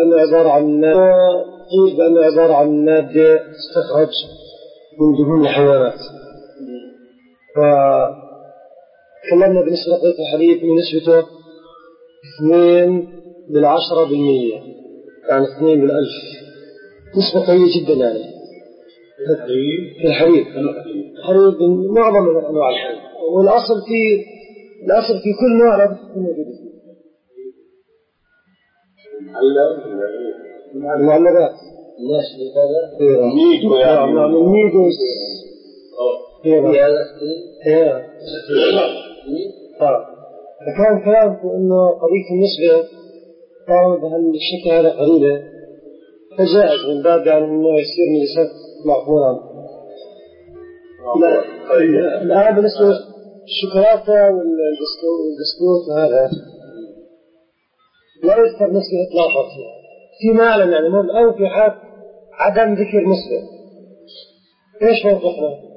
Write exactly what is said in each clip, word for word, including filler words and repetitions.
بأنه عبارة عن قيل بأنه عبارة عن مادة تستخرج من دهون الحيوانات. فكلمنا بالنسبة لقيت الحليب من نسبته اثنين بالعشرة بالمية، يعني اثنين بالألف، نسبة قوية جدا. يعني في الحليب الحليب من معظم أنواع الحليب، والأصل في الأصل في كل نوع لا تكون موجودة فيه. المعلبات الناس بهذا ميدو يعني نعم الميدو فكان كلامكم إنه قضية النسبة طالما بهالشكل هذا قليلة فجائز من باب يعني إنه يصير من لسان معقولا. الآن بالنسبة الشوكولاتة والبسكوت وهذا لا يذكر نسبة إطلاقا فيها فيما أعلم، يعني مهم أو في حال عدم ذكر نسبة. إيش موقفنا؟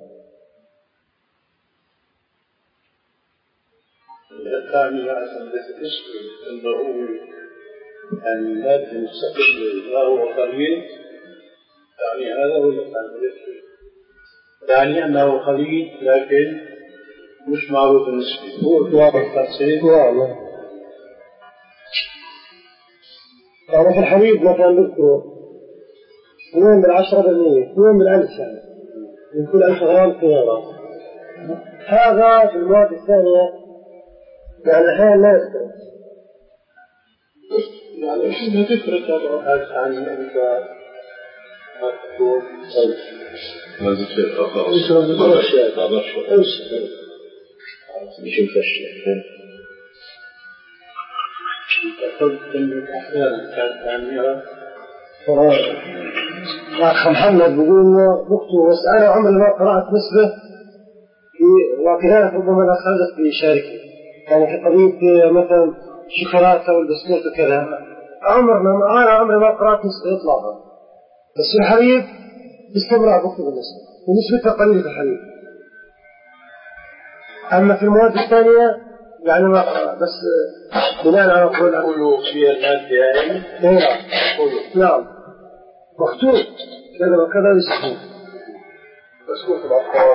الثاني عشان تشكل أنه هو المادة المستقلة ما هو قليل، يعني هذا هو الثاني. يعني أنه قليل لكن مش معروف النسبة. هو التفصيل يعني في الحليب مثلا بذكره اثنين بالعشرة بالمية، اثنين بالألف، يعني من كل ألف غرام خيارات. هذا في المواد الثانية يعني أحيانا لا يذكر، يعني إيش ما تفرق هذا عن أنت ما تقول هذا شيء آخر. إيش هذا الشيء؟ هذا الشيء. إيش؟ نشوف الشيء. الأخ محمد بيقول إنه بكتب، بس أنا عمري ما قرأت نسبة في، وكذلك ربما أنا خرجت في شاركي يعني في قضية مثلا شوكولاتة والبسكوت وكذا، عمرنا أنا عمري ما قرأت نسبة إطلاقا. بس في الحليب باستمرار بكتب النسبة ونسبتها قليلة في الحليب. أما في المواد الثانية يعني ما قرأت، بس بناء على قول أقولوا في المادة يعني نعم مكتوب كذا وكذا يسمى بسكوت الأطفال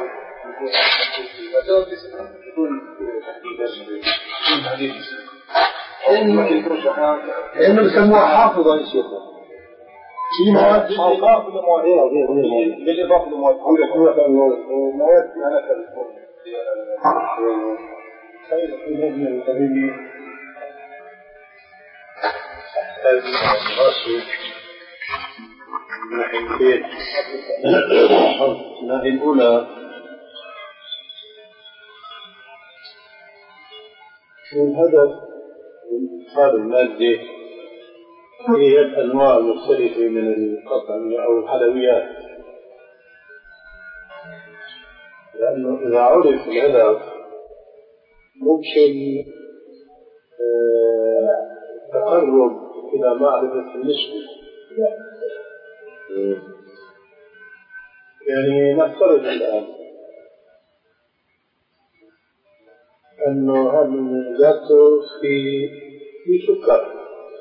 يكون تحديد لأنه بيسموها حافظة يا شيخ. في مواد بالإضافة لمواد بالإضافة لمواد مواد أنا كالفون خير من القبيل هذه الراسي من ناحيتين. الناحية الأولى الهدف من إدخال المادة هي الأنواع المختلفة من الأطعمة أو الحلويات، لأنه إذا عرف الهدف ممكن تقرب إلى معرفة النسبة. يعني نفترض الآن أنه هذا الجاتو في في سكر،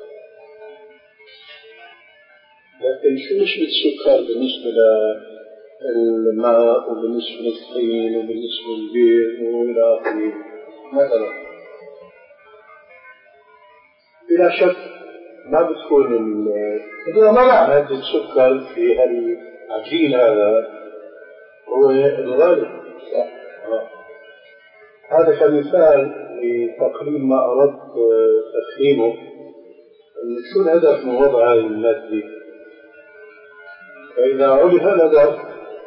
لكن شو نسبة السكر بالنسبة للماء وبالنسبة للطحين وبالنسبة للبيض وإلى آخره مثلا؟ بلا شك ما بتكون مادة السكر في العجين هذا هو الغالب. هذا كمثال لتقريب ما أردت تفهيمه، شو الهدف من وضع هذه المادة. فإذا عرف الهدف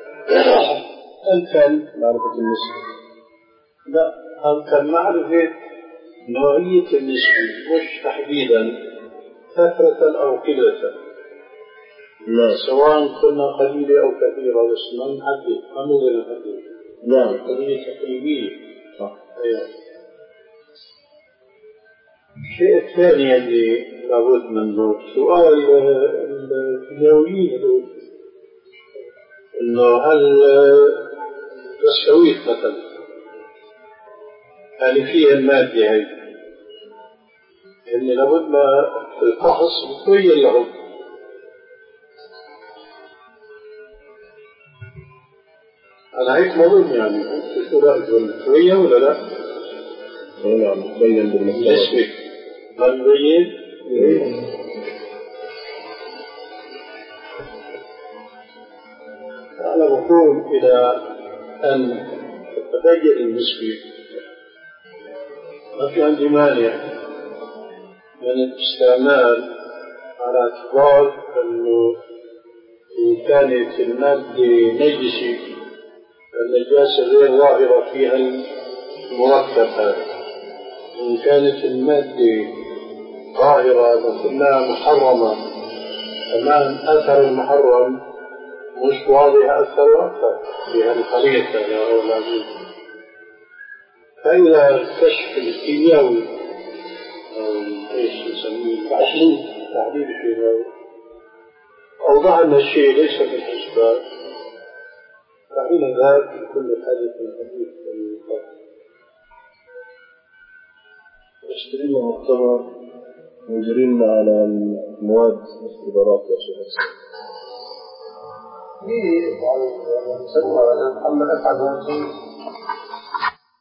أمكن معرفة النسبة، لا أمكن معرفة نوعية النسبة، مش تحديدا كثرة أو قلة، لا سواء كنا قليلة أو كثيرة، بس ما نحدد ما نقدر نحدد. لا قضية تقريبية. صح. أيوة. الشيء الثاني اللي لابد منه سؤال الكيماويين هذول، إنه هل البسكويت مثلا هل فيها المادة هي إن لابد ما الفحص يبين لهم. أنا هيك ما أظن يعني شو رأيك شوية ولا لا؟ نعم مبين بالمحتوى. اسمك ما يبين؟ أنا بقول إلى أن تتبين النسبة ما في عندي مانع من الاستعمال على اعتبار أنه إن كانت المادة نجسة النجاسة غير ظاهرة فيها المركب هذا، إن كانت المادة ظاهرة لكنها محرمة كمان أثر المحرم مش واضح أثر أكثر في هالخليط أو العزيز. فإذا الكشف الكيميائي أو إيش نسميه تحليل تحليل كيميائي أوضح أن الشيء ليس في الحسبان، فحين ذاك كل حديث حديث اشترينا مؤتمر ويجرينا على المواد الاختبارات يا شيخ حسين. في يعني يسمى محمد أسعد